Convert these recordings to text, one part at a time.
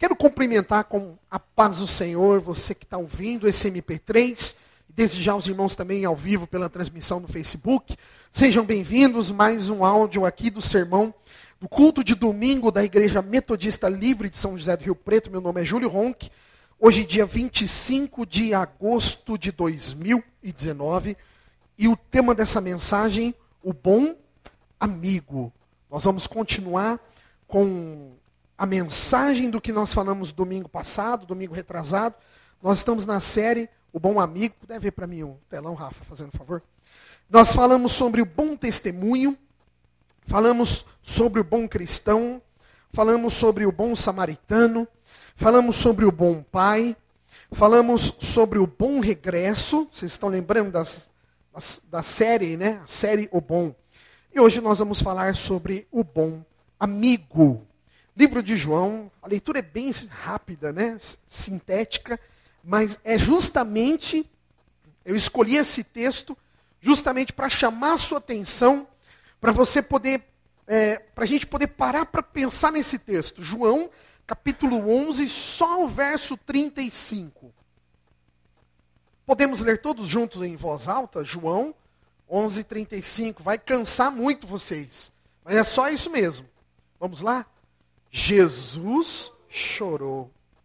Quero cumprimentar com a paz do Senhor, você que está ouvindo esse MP3, e desde já os irmãos também ao vivo pela transmissão no Facebook. Sejam bem-vindos, mais um áudio aqui do sermão do culto de domingo da Igreja Metodista Livre de São José do Rio Preto. Meu nome é Júlio Ronck. Hoje, dia 25 de agosto de 2019, e o tema dessa mensagem, o bom amigo. Nós vamos continuar com a mensagem do que nós falamos domingo passado, domingo retrasado. Nós estamos na série O Bom Amigo. Puder ver para mim o telão, Rafa, fazendo favor. Nós falamos sobre o bom testemunho, falamos sobre o bom cristão, falamos sobre o bom samaritano, falamos sobre o bom pai, falamos sobre o bom regresso. Vocês estão lembrando da série, né? A série O Bom. E hoje nós vamos falar sobre o bom amigo. Livro de João, a leitura é bem rápida, né? Sintética, mas é justamente, eu escolhi esse texto justamente para chamar a sua atenção, para você poder, para a gente poder parar para pensar nesse texto. João, capítulo 11, só o verso 35. Podemos ler todos juntos em voz alta? João 11, 35. Vai cansar muito vocês, mas é só isso mesmo. Vamos lá? Jesus chorou.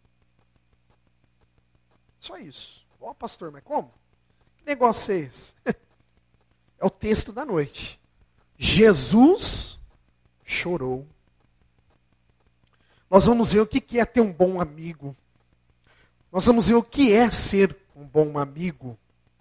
Só isso. Ó, pastor, mas como? Que negócio é esse? É o texto da noite. Jesus chorou. Nós vamos ver o que é ter um bom amigo. Nós vamos ver o que é ser um bom amigo.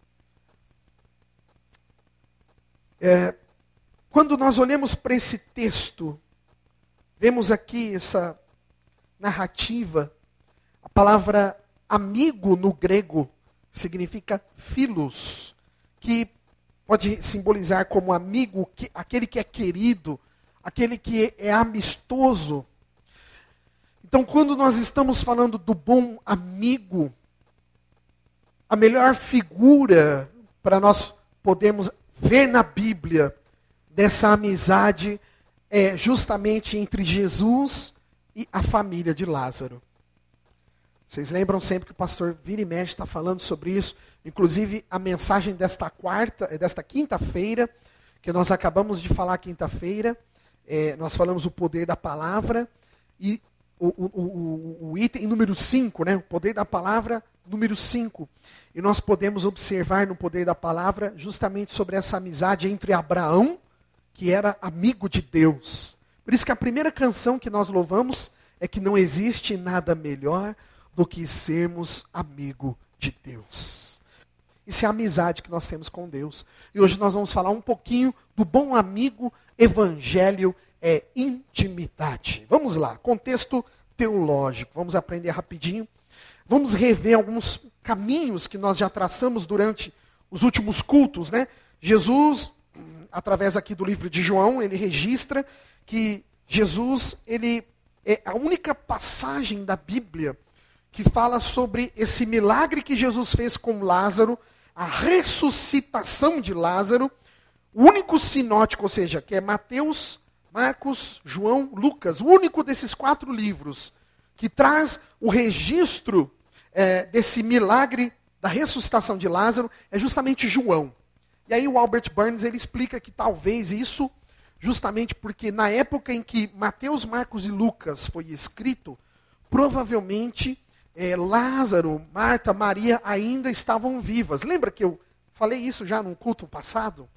Quando nós olhamos para esse texto, vemos aqui essa narrativa. A palavra amigo no grego significa philos, que pode simbolizar como amigo, aquele que é querido, aquele que é amistoso. Então, quando nós estamos falando do bom amigo, a melhor figura para nós podermos ver na Bíblia dessa amizade é justamente entre Jesus e a família de Lázaro. Vocês lembram sempre que o pastor vira e mexe está falando sobre isso. Inclusive, a mensagem desta quinta-feira, que nós acabamos de falar quinta-feira, nós falamos o poder da palavra, e o item número 5, né? O poder da palavra número 5. E nós podemos observar no poder da palavra justamente sobre essa amizade entre Abraão, que era amigo de Deus. Por isso que a primeira canção que nós louvamos é que não existe nada melhor do que sermos amigo de Deus. Isso é a amizade que nós temos com Deus. E hoje nós vamos falar um pouquinho do bom amigo. Evangelho é intimidade. Vamos lá, contexto teológico. Vamos aprender rapidinho. Vamos rever alguns caminhos que nós já traçamos durante os últimos cultos, né? Jesus, através aqui do livro de João, ele registra que Jesus, ele é a única passagem da Bíblia que fala sobre esse milagre que Jesus fez com Lázaro, a ressuscitação de Lázaro. O único sinótico, ou seja, que é Mateus, Marcos, João, Lucas, o único desses 4 livros que traz o registro desse milagre da ressuscitação de Lázaro é justamente João. E aí o Albert Barnes ele explica que talvez isso, justamente porque na época em que Mateus, Marcos e Lucas foi escrito, provavelmente Lázaro, Marta, Maria ainda estavam vivas. Lembra que eu falei isso já num culto passado?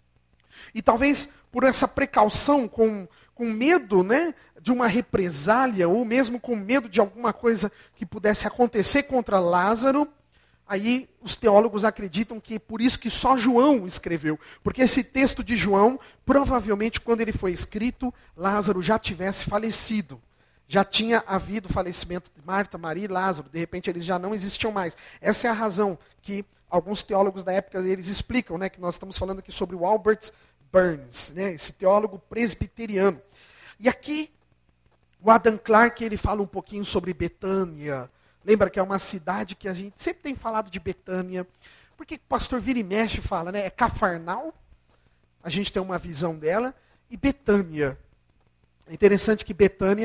E talvez por essa precaução, com medo, né, de uma represália, ou mesmo com medo de alguma coisa que pudesse acontecer contra Lázaro, aí os teólogos acreditam que é por isso que só João escreveu. Porque esse texto de João, provavelmente quando ele foi escrito, Lázaro já tivesse falecido. Já tinha havido falecimento de Marta, Maria e Lázaro. De repente eles já não existiam mais. Essa é a razão que alguns teólogos da época eles explicam, né, que nós estamos falando aqui sobre o Albert Barnes, né, esse teólogo presbiteriano. E aqui o Adam Clarke ele fala um pouquinho sobre Betânia. Lembra que é uma cidade que a gente sempre tem falado de Betânia. Porque o pastor vira e mexe fala, né? É Cafarnaum, a gente tem uma visão dela, e Betânia. É interessante que Betânia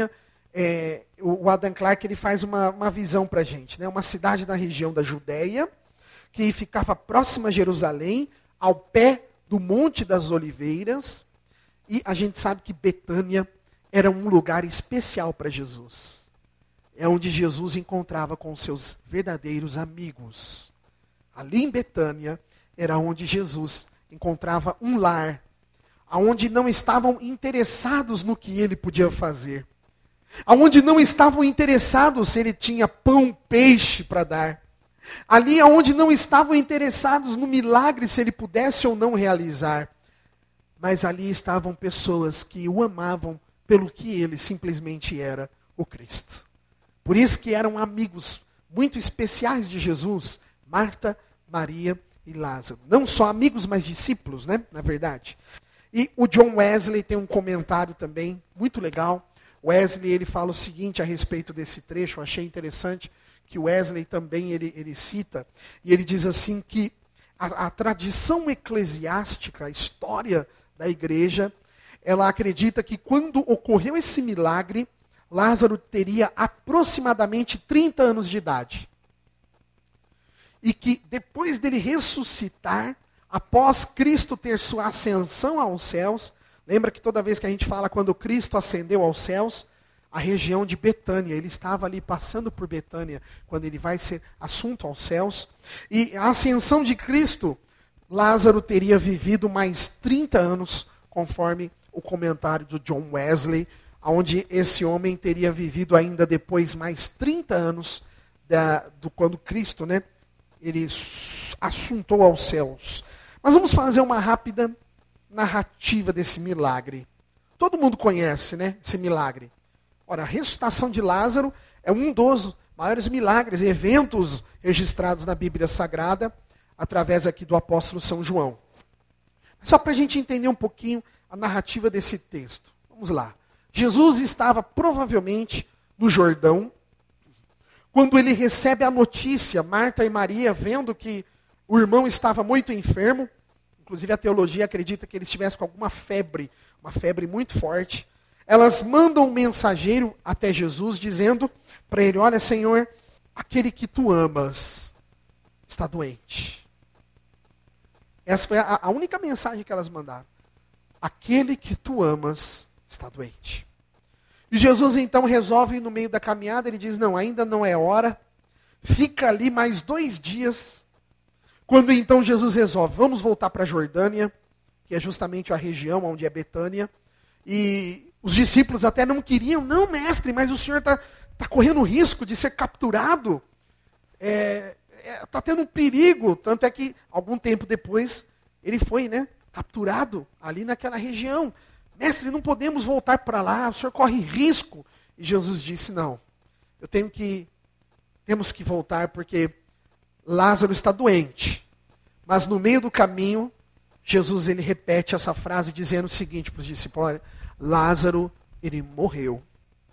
o Adam Clarke ele faz uma visão para a gente, né? Uma cidade na região da Judéia, que ficava próxima a Jerusalém, ao pé do Monte das Oliveiras, e a gente sabe que Betânia era um lugar especial para Jesus. É onde Jesus encontrava com seus verdadeiros amigos. Ali em Betânia era onde Jesus encontrava um lar, onde não estavam interessados no que ele podia fazer, onde não estavam interessados se ele tinha pão, peixe para dar, ali onde não estavam interessados no milagre se ele pudesse ou não realizar, mas ali estavam pessoas que o amavam pelo que ele simplesmente era, o Cristo. Por isso que eram amigos muito especiais de Jesus, Marta, Maria e Lázaro. Não só amigos, mas discípulos, né? Na verdade. E o John Wesley tem um comentário também muito legal. Wesley ele fala o seguinte a respeito desse trecho, eu achei interessante que Wesley também ele cita, e ele diz assim que a tradição eclesiástica, a história da igreja, ela acredita que quando ocorreu esse milagre, Lázaro teria aproximadamente 30 anos de idade. E que depois dele ressuscitar, após Cristo ter sua ascensão aos céus, lembra que toda vez que a gente fala quando Cristo ascendeu aos céus, a região de Betânia, ele estava ali passando por Betânia, quando ele vai ser assunto aos céus. E a ascensão de Cristo, Lázaro teria vivido mais 30 anos, conforme o comentário do John Wesley, onde esse homem teria vivido ainda depois mais 30 anos do quando Cristo, né, ele assuntou aos céus. Mas vamos fazer uma rápida narrativa desse milagre. Todo mundo conhece, né, esse milagre. Ora, a ressuscitação de Lázaro é um dos maiores milagres, eventos registrados na Bíblia Sagrada, através aqui do apóstolo São João. Só para a gente entender um pouquinho a narrativa desse texto. Vamos lá. Jesus estava provavelmente no Jordão, quando ele recebe a notícia, Marta e Maria, vendo que o irmão estava muito enfermo, inclusive a teologia acredita que ele estivesse com alguma febre, uma febre muito forte. Elas mandam um mensageiro até Jesus, dizendo para ele, olha Senhor, aquele que tu amas está doente. Essa foi a única mensagem que elas mandaram. Aquele que tu amas está doente. E Jesus então resolve, no meio da caminhada, ele diz, não, ainda não é hora, fica ali mais 2 dias. Quando então Jesus resolve, vamos voltar para a Jordânia, que é justamente a região onde é Betânia, e os discípulos até não queriam, não mestre, mas o senhor está correndo risco de ser capturado, está tendo um perigo, tanto é que algum tempo depois ele foi, né, capturado ali naquela região. Mestre, não podemos voltar para lá, o senhor corre risco. E Jesus disse, não, temos que voltar porque Lázaro está doente. Mas no meio do caminho, Jesus ele repete essa frase dizendo o seguinte para os discípulos, olha, Lázaro, ele morreu.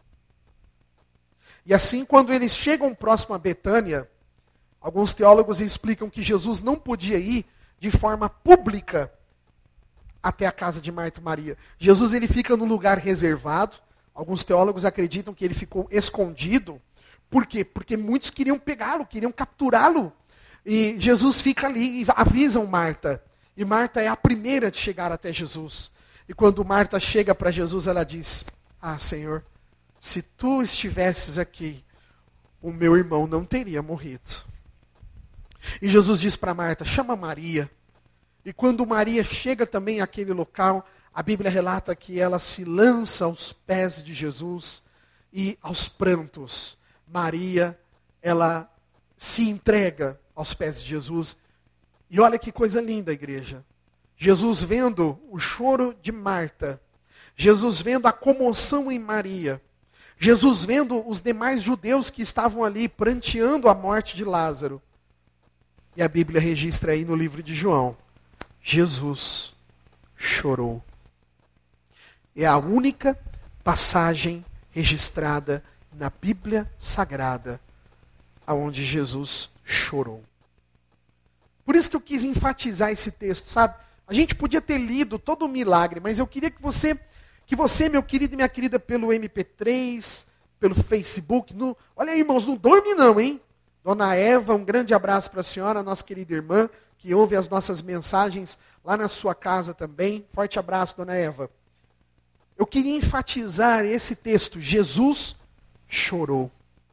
E assim, quando eles chegam próximo a Betânia, alguns teólogos explicam que Jesus não podia ir de forma pública até a casa de Marta e Maria. Jesus ele fica num lugar reservado. Alguns teólogos acreditam que ele ficou escondido. Por quê? Porque muitos queriam pegá-lo, queriam capturá-lo. E Jesus fica ali e avisam Marta. E Marta é a primeira de chegar até Jesus. E quando Marta chega para Jesus, ela diz, ah, Senhor, se tu estivesses aqui, o meu irmão não teria morrido. E Jesus diz para Marta, chama Maria. E quando Maria chega também àquele local, a Bíblia relata que ela se lança aos pés de Jesus e aos prantos. Maria, ela se entrega aos pés de Jesus. E olha que coisa linda, igreja. Jesus vendo o choro de Marta, Jesus vendo a comoção em Maria, Jesus vendo os demais judeus que estavam ali pranteando a morte de Lázaro. E a Bíblia registra aí no livro de João, Jesus chorou. É a única passagem registrada na Bíblia Sagrada onde Jesus chorou. Por isso que eu quis enfatizar esse texto, sabe? A gente podia ter lido todo o milagre, mas eu queria que você, meu querido e minha querida, pelo MP3, pelo Facebook. Olha aí, irmãos, não dorme não, hein? Dona Eva, um grande abraço para a senhora, nossa querida irmã, que ouve as nossas mensagens lá na sua casa também. Forte abraço, Dona Eva. Eu queria enfatizar esse texto. Jesus chorou.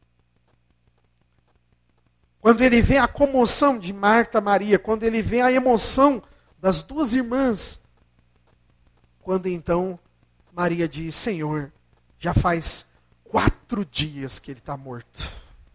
Quando ele vê a comoção de Marta e Maria, quando ele vê a emoção das duas irmãs, quando então Maria diz, Senhor, já faz 4 dias que ele está morto.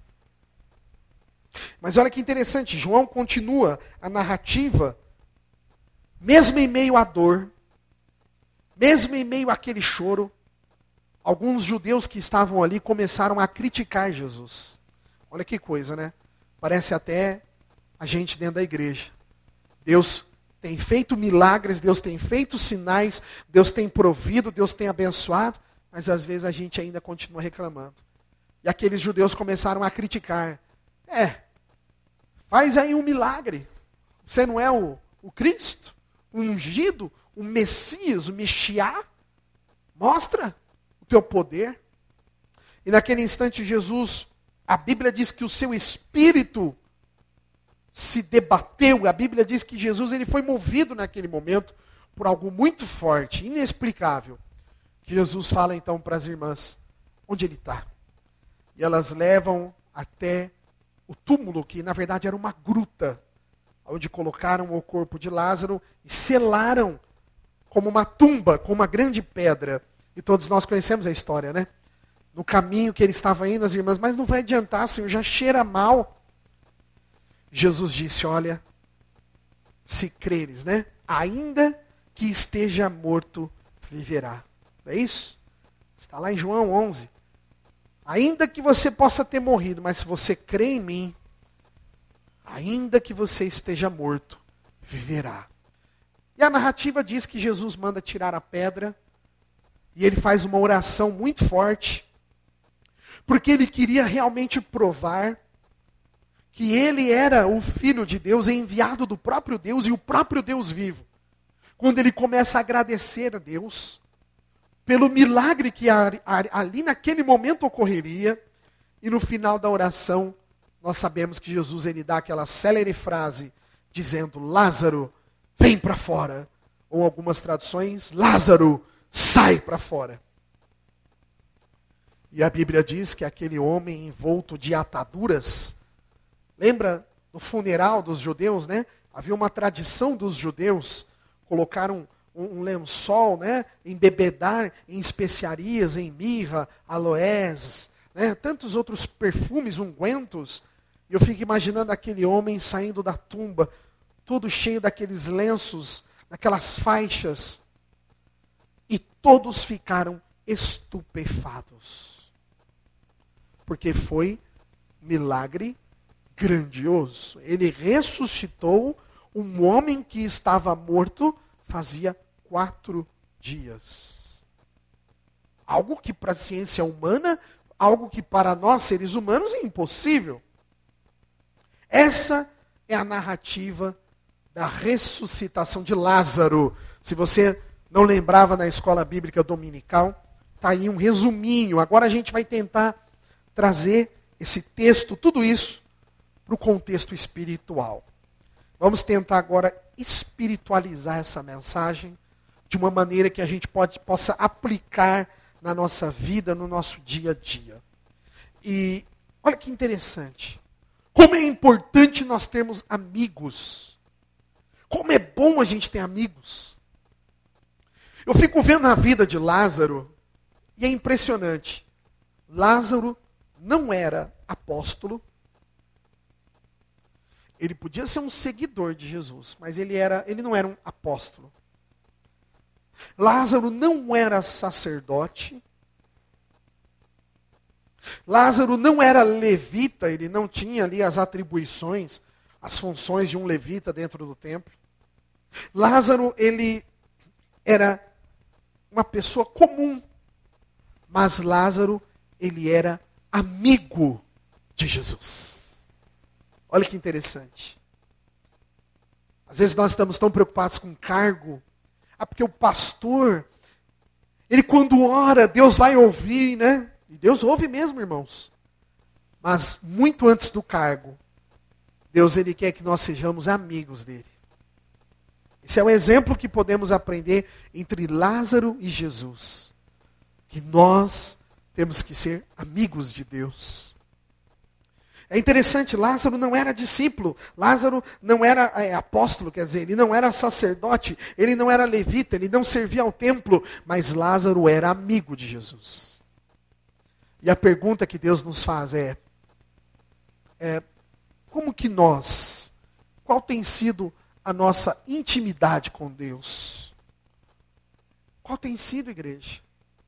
Mas olha que interessante, João continua a narrativa, mesmo em meio à dor, mesmo em meio àquele choro, alguns judeus que estavam ali começaram a criticar Jesus. Olha que coisa, né? Parece até a gente dentro da igreja. Deus tem feito milagres, Deus tem feito sinais, Deus tem provido, Deus tem abençoado, mas às vezes a gente ainda continua reclamando. E aqueles judeus começaram a criticar. Faz aí um milagre. Você não é o Cristo? O ungido? O Messias? O Mexiá? Mostra o teu poder. E naquele instante Jesus, a Bíblia diz que o seu espírito se debateu. A Bíblia diz que Jesus ele foi movido naquele momento por algo muito forte, inexplicável. Jesus fala então para as irmãs, onde ele está? E elas levam até o túmulo, que na verdade era uma gruta, onde colocaram o corpo de Lázaro e selaram como uma tumba, com uma grande pedra. E todos nós conhecemos a história, né? No caminho que ele estava indo, as irmãs, mas não vai adiantar, Senhor, já cheira mal. Jesus disse, olha, se creres, né? Ainda que esteja morto, viverá. Não é isso? Está lá em João 11. Ainda que você possa ter morrido, mas se você crê em mim, ainda que você esteja morto, viverá. E a narrativa diz que Jesus manda tirar a pedra, e ele faz uma oração muito forte, porque ele queria realmente provar que ele era o Filho de Deus, enviado do próprio Deus e o próprio Deus vivo. Quando ele começa a agradecer a Deus pelo milagre que ali naquele momento ocorreria, e no final da oração, nós sabemos que Jesus ele dá aquela célere frase, dizendo, Lázaro, vem para fora. Ou algumas traduções, Lázaro, sai para fora. E a Bíblia diz que aquele homem envolto de ataduras, lembra no funeral dos judeus, né? Havia uma tradição dos judeus, colocar um lençol, né? Embebedar em especiarias, em mirra, aloés, né? Tantos outros perfumes, ungüentos. E eu fico imaginando aquele homem saindo da tumba, todo cheio daqueles lenços, daquelas faixas. E todos ficaram estupefatos. Porque foi milagre grandioso. Ele ressuscitou um homem que estava morto fazia 4 dias. Algo que para a ciência humana, algo que para nós seres humanos é impossível. Essa é a narrativa da ressuscitação de Lázaro. Se você não lembrava na escola bíblica dominical, está aí um resuminho. Agora a gente vai tentar trazer esse texto, tudo isso, para o contexto espiritual. Vamos tentar agora espiritualizar essa mensagem de uma maneira que a gente possa aplicar na nossa vida, no nosso dia a dia. E olha que interessante. Como é importante nós termos amigos. Como é bom a gente ter amigos. Eu fico vendo a vida de Lázaro e é impressionante. Lázaro não era apóstolo. Ele podia ser um seguidor de Jesus, mas ele não era um apóstolo. Lázaro não era sacerdote. Lázaro não era levita, ele não tinha ali as atribuições, as funções de um levita dentro do templo. Lázaro, ele era uma pessoa comum, mas Lázaro, ele era amigo de Jesus. Olha que interessante. Às vezes nós estamos tão preocupados com cargo. Porque o pastor, ele quando ora, Deus vai ouvir, né? E Deus ouve mesmo, irmãos. Mas muito antes do cargo, Deus ele quer que nós sejamos amigos dele. Esse é um exemplo que podemos aprender entre Lázaro e Jesus. Que nós temos que ser amigos de Deus. É interessante, Lázaro não era discípulo, Lázaro não era apóstolo, quer dizer, ele não era sacerdote, ele não era levita, ele não servia ao templo, mas Lázaro era amigo de Jesus. E a pergunta que Deus nos faz é como que qual tem sido a nossa intimidade com Deus? Qual tem sido, igreja?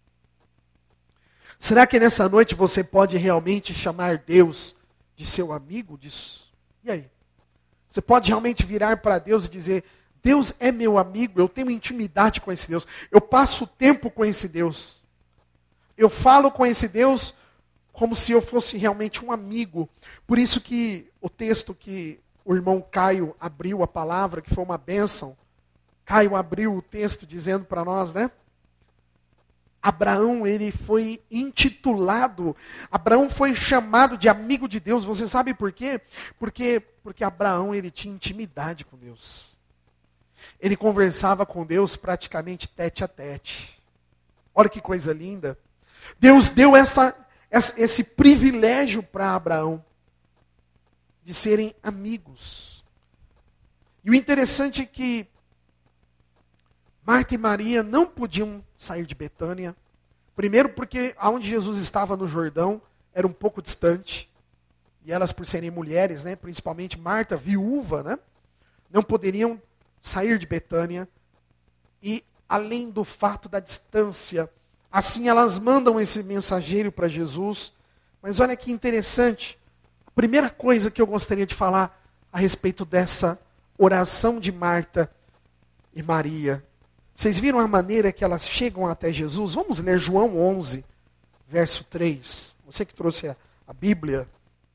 Será que nessa noite você pode realmente chamar Deus de seu amigo disso? E aí? Você pode realmente virar para Deus e dizer, Deus é meu amigo, eu tenho intimidade com esse Deus, eu passo tempo com esse Deus, eu falo com esse Deus como se eu fosse realmente um amigo. Por isso que o texto que o irmão Caio abriu a palavra, que foi uma bênção, Caio abriu o texto dizendo para nós, né? Abraão, ele foi intitulado, Abraão foi chamado de amigo de Deus. Você sabe por quê? Porque Abraão, ele tinha intimidade com Deus. Ele conversava com Deus praticamente tete a tete. Olha que coisa linda. Deus deu esse privilégio para Abraão de serem amigos. E o interessante é que Marta e Maria não podiam sair de Betânia. Primeiro porque aonde Jesus estava no Jordão era um pouco distante. E elas, por serem mulheres, né, principalmente Marta, viúva, né, não poderiam sair de Betânia. E além do fato da distância, assim elas mandam esse mensageiro para Jesus. Mas olha que interessante. A primeira coisa que eu gostaria de falar a respeito dessa oração de Marta e Maria. Vocês viram a maneira que elas chegam até Jesus? Vamos ler João 11, verso 3. Você que trouxe a Bíblia.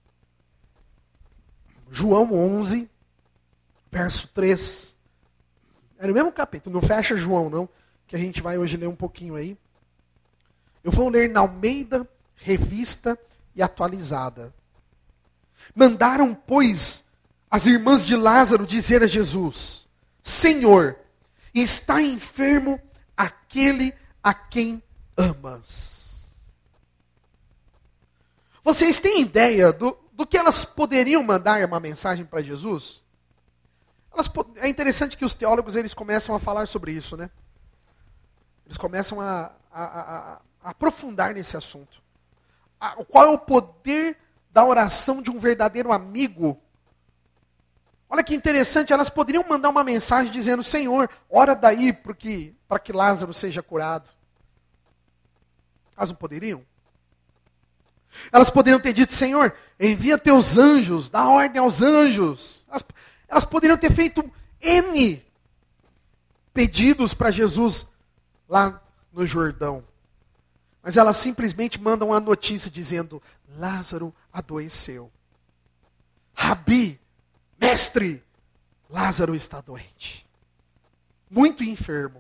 João 11, verso 3. É no mesmo capítulo, não fecha João não, que a gente vai hoje ler um pouquinho aí. Eu vou ler na Almeida, Revista e Atualizada. Mandaram, pois, as irmãs de Lázaro dizer a Jesus, Senhor, está enfermo aquele a quem amas. Vocês têm ideia do que elas poderiam mandar uma mensagem para Jesus? É interessante que os teólogos eles começam a falar sobre isso, né? Eles começam a aprofundar nesse assunto. Qual é o poder da oração de um verdadeiro amigo? Olha que interessante, elas poderiam mandar uma mensagem dizendo, Senhor, ora daí para que Lázaro seja curado. Elas não poderiam? Elas poderiam ter dito, Senhor, envia teus anjos, dá ordem aos anjos. Elas poderiam ter feito N pedidos para Jesus lá no Jordão. Mas elas simplesmente mandam a notícia dizendo, Lázaro adoeceu. Rabi, mestre, Lázaro está doente. Muito enfermo.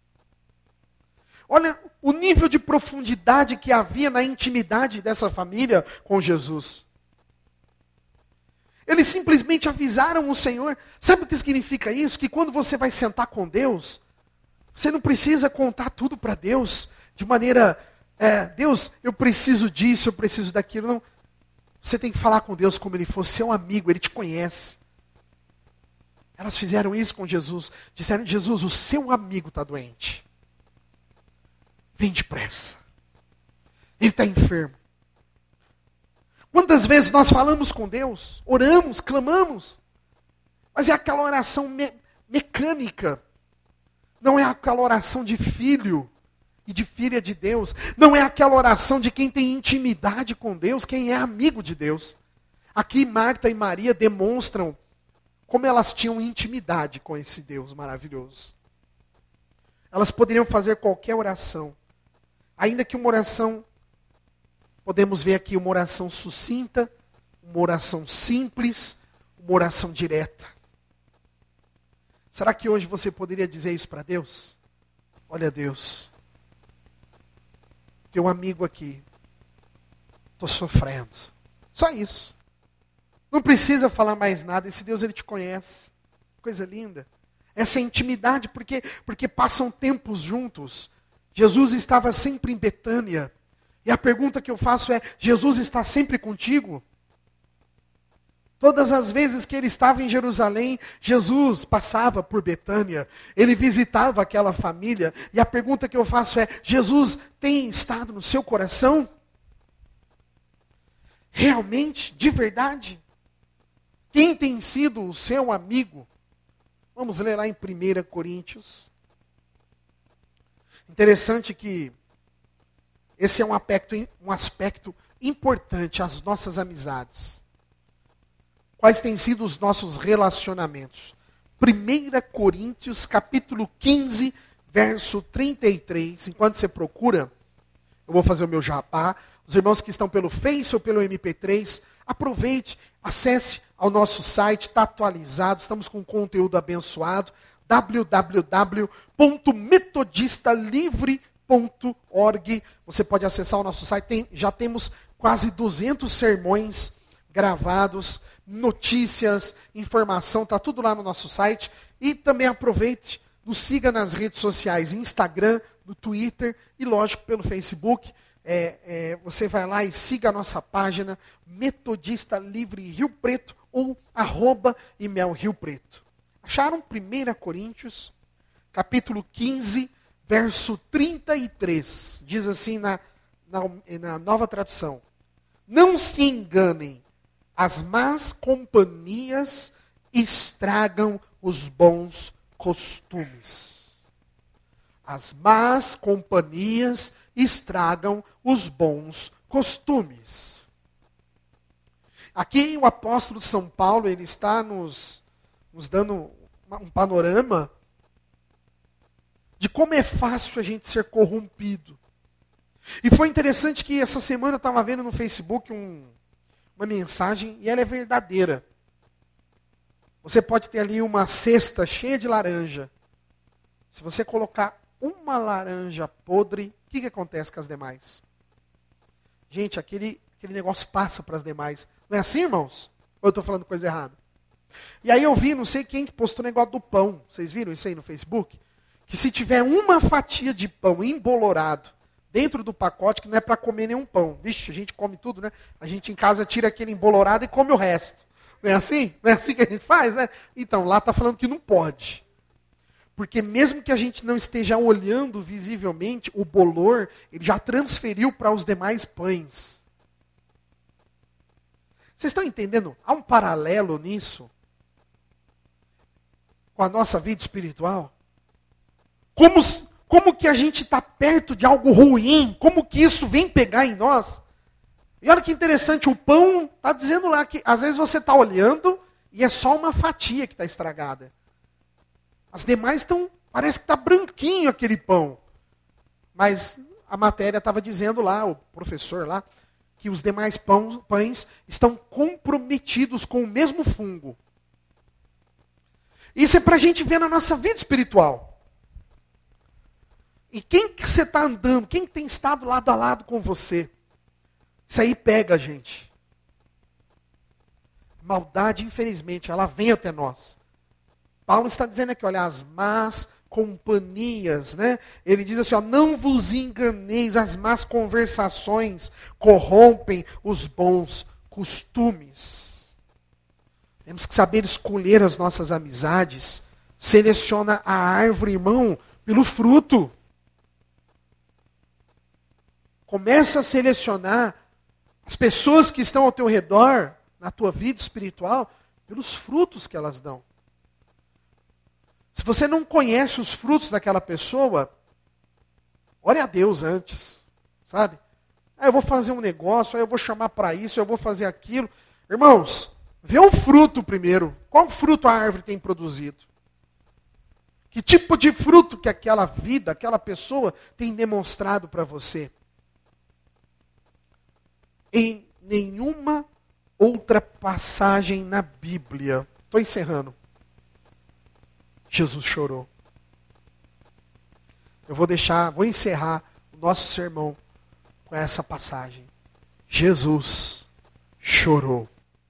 Olha o nível de profundidade que havia na intimidade dessa família com Jesus. Eles simplesmente avisaram o Senhor. Sabe o que significa isso? Que quando você vai sentar com Deus, você não precisa contar tudo para Deus de maneira, Deus, eu preciso disso, eu preciso daquilo. Não. Você tem que falar com Deus como ele fosse seu amigo, ele te conhece. Elas fizeram isso com Jesus. Disseram, Jesus, o seu amigo está doente. Vem depressa. Ele está enfermo. Quantas vezes nós falamos com Deus, oramos, clamamos, mas é aquela oração mecânica. Não é aquela oração de filho e de filha de Deus. Não é aquela oração de quem tem intimidade com Deus, quem é amigo de Deus. Aqui Marta e Maria demonstram como elas tinham intimidade com esse Deus maravilhoso. Elas poderiam fazer qualquer oração. Ainda que uma oração, podemos ver aqui uma oração sucinta, uma oração simples, uma oração direta. Será que hoje você poderia dizer isso para Deus? Olha Deus, teu amigo aqui estou sofrendo. Só isso. Não precisa falar mais nada. Esse Deus, Ele te conhece. Coisa linda. Essa intimidade, porque passam tempos juntos. Jesus estava sempre em Betânia. E a pergunta que eu faço é, Jesus está sempre contigo? Todas as vezes que ele estava em Jerusalém, Jesus passava por Betânia. Ele visitava aquela família. E a pergunta que eu faço é, Jesus tem estado no seu coração? Realmente, de verdade? Quem tem sido o seu amigo? Vamos ler lá em 1 Coríntios. Interessante que esse é um aspecto importante, as nossas amizades. Quais têm sido os nossos relacionamentos? 1 Coríntios, capítulo 15, verso 33. Enquanto você procura, eu vou fazer o meu jabá. Os irmãos que estão pelo Face ou pelo MP3, aproveite, acesse ao nosso site, está atualizado, estamos com conteúdo abençoado, www.metodistalivre.org. Você pode acessar o nosso site, já temos quase 200 sermões gravados, notícias, informação, está tudo lá no nosso site. E também aproveite, nos siga nas redes sociais, Instagram, no Twitter e, lógico, pelo Facebook. Você vai lá e siga a nossa página Metodista Livre Rio Preto ou @Imel Rio Preto. Acharam 1 Coríntios, capítulo 15, verso 33. Diz assim na nova tradução. Não se enganem, as más companhias estragam os bons costumes. As más companhias estragam os bons costumes. Aqui o apóstolo de São Paulo, ele está nos dando um panorama de como é fácil a gente ser corrompido. E foi interessante que essa semana eu estava vendo no Facebook uma mensagem, e ela é verdadeira. Você pode ter ali uma cesta cheia de laranja. Se você colocar uma laranja podre, o que acontece com as demais? Gente, aquele negócio passa para as demais. Não é assim, irmãos? Ou eu estou falando coisa errada? E aí eu vi, não sei quem que postou o negócio do pão. Vocês viram isso aí no Facebook? Que se tiver uma fatia de pão embolorado dentro do pacote, que não é para comer nenhum pão. Vixe, a gente come tudo, né? A gente em casa tira aquele embolorado e come o resto. Não é assim? Não é assim que a gente faz, né? Então, lá está falando que não pode. Porque mesmo que a gente não esteja olhando visivelmente, o bolor, ele já transferiu para os demais pães. Vocês estão entendendo? Há um paralelo nisso com a nossa vida espiritual? Como que a gente está perto de algo ruim? Como que isso vem pegar em nós? E olha que interessante, o pão está dizendo lá que às vezes você está olhando e é só uma fatia que está estragada. As demais parece que está branquinho aquele pão. Mas a matéria estava dizendo lá, o professor lá, que os demais pães estão comprometidos com o mesmo fungo. Isso é para a gente ver na nossa vida espiritual. E quem que você está andando? Quem tem estado lado a lado com você? Isso aí pega a gente. Maldade, infelizmente, ela vem até nós. Paulo está dizendo aqui, olha, as más companhias, né? Ele diz assim, ó, não vos enganeis, as más conversações corrompem os bons costumes. Temos que saber escolher as nossas amizades. Seleciona a árvore, irmão, pelo fruto. Começa a selecionar as pessoas que estão ao teu redor, na tua vida espiritual, pelos frutos que elas dão. Se você não conhece os frutos daquela pessoa, ore a Deus antes, sabe? Eu vou fazer um negócio, eu vou chamar para isso, eu vou fazer aquilo. Irmãos, vê o fruto primeiro. Qual fruto a árvore tem produzido? Que tipo de fruto que aquela vida, aquela pessoa tem demonstrado para você? Em nenhuma outra passagem na Bíblia, estou encerrando, Jesus chorou. Eu vou encerrar o nosso sermão com essa passagem. Jesus chorou.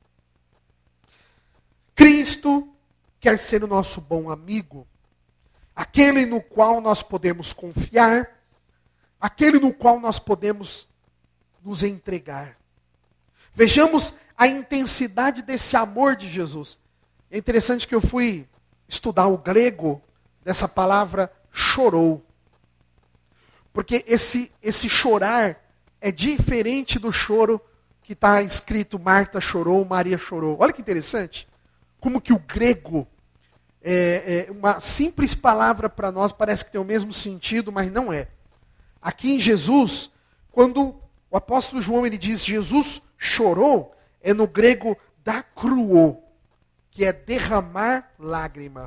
Cristo quer ser o nosso bom amigo, aquele no qual nós podemos confiar, aquele no qual nós podemos nos entregar. Vejamos a intensidade desse amor de Jesus. É interessante que eu fui estudar o grego dessa palavra chorou. Porque esse chorar é diferente do choro que está escrito Marta chorou, Maria chorou. Olha que interessante. Como que o grego, uma simples palavra para nós parece que tem o mesmo sentido, mas não é. Aqui em Jesus, quando o apóstolo João ele diz Jesus chorou, é no grego dakruo, que é derramar lágrima.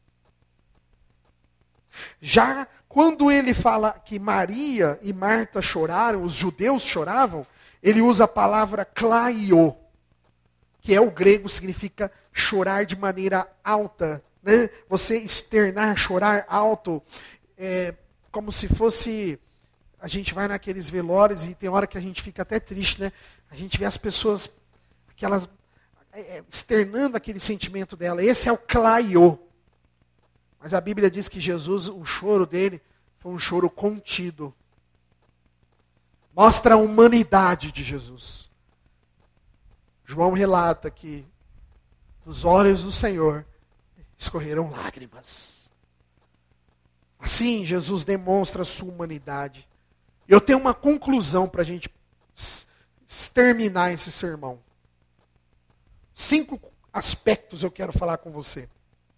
Já quando ele fala que Maria e Marta choraram, os judeus choravam, ele usa a palavra klaio, que é o grego, significa chorar de maneira alta. Né? Você externar, chorar alto, como se fosse... A gente vai naqueles velórios e tem hora que a gente fica até triste, né? A gente vê as pessoas, aquelas, externando aquele sentimento dela. Esse é o klaio. Mas a Bíblia diz que Jesus, o choro dele, foi um choro contido. Mostra a humanidade de Jesus. João relata que dos olhos do Senhor escorreram lágrimas. Assim, Jesus demonstra a sua humanidade. Eu tenho uma conclusão para a gente terminar esse sermão. 5 aspectos eu quero falar com você.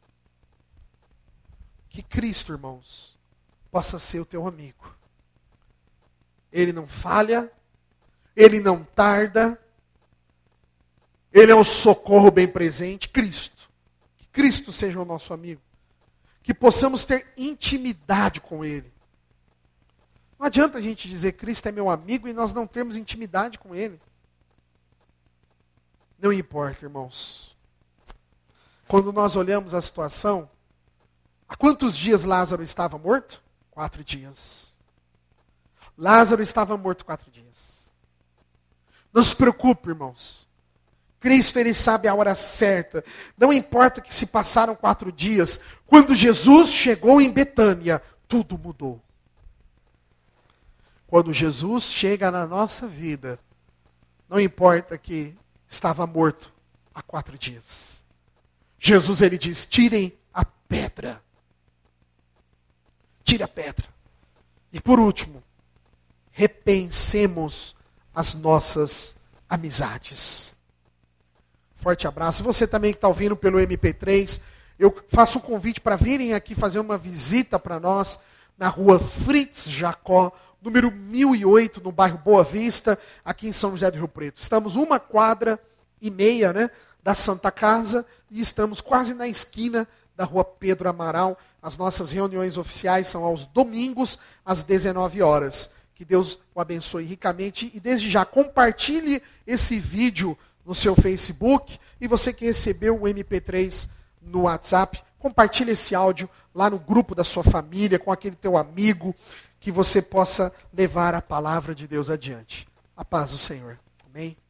Que Cristo, irmãos, possa ser o teu amigo. Ele não falha, ele não tarda, ele é o socorro bem presente. Cristo. Que Cristo seja o nosso amigo. Que possamos ter intimidade com ele. Não adianta a gente dizer Cristo é meu amigo e nós não termos intimidade com ele. Não importa, irmãos. Quando nós olhamos a situação, há quantos dias Lázaro estava morto? 4 dias. Lázaro estava morto 4 dias. Não se preocupe, irmãos. Cristo, ele sabe a hora certa. Não importa que se passaram 4 dias. Quando Jesus chegou em Betânia, tudo mudou. Quando Jesus chega na nossa vida, não importa que estava morto há 4 dias. Jesus, ele diz, tirem a pedra. Tire a pedra. E por último, repensemos as nossas amizades. Forte abraço. Você também que está ouvindo pelo MP3, eu faço um convite para virem aqui fazer uma visita para nós na rua Fritz Jacó, número 1008, no bairro Boa Vista, aqui em São José do Rio Preto. Estamos 1,5 quadras, né, da Santa Casa e estamos quase na esquina da rua Pedro Amaral. As nossas reuniões oficiais são aos domingos, às 19 horas. Que Deus o abençoe ricamente e desde já compartilhe esse vídeo no seu Facebook e você que recebeu o MP3 no WhatsApp, compartilhe esse áudio lá no grupo da sua família, com aquele teu amigo, que você possa levar a palavra de Deus adiante. A paz do Senhor. Amém?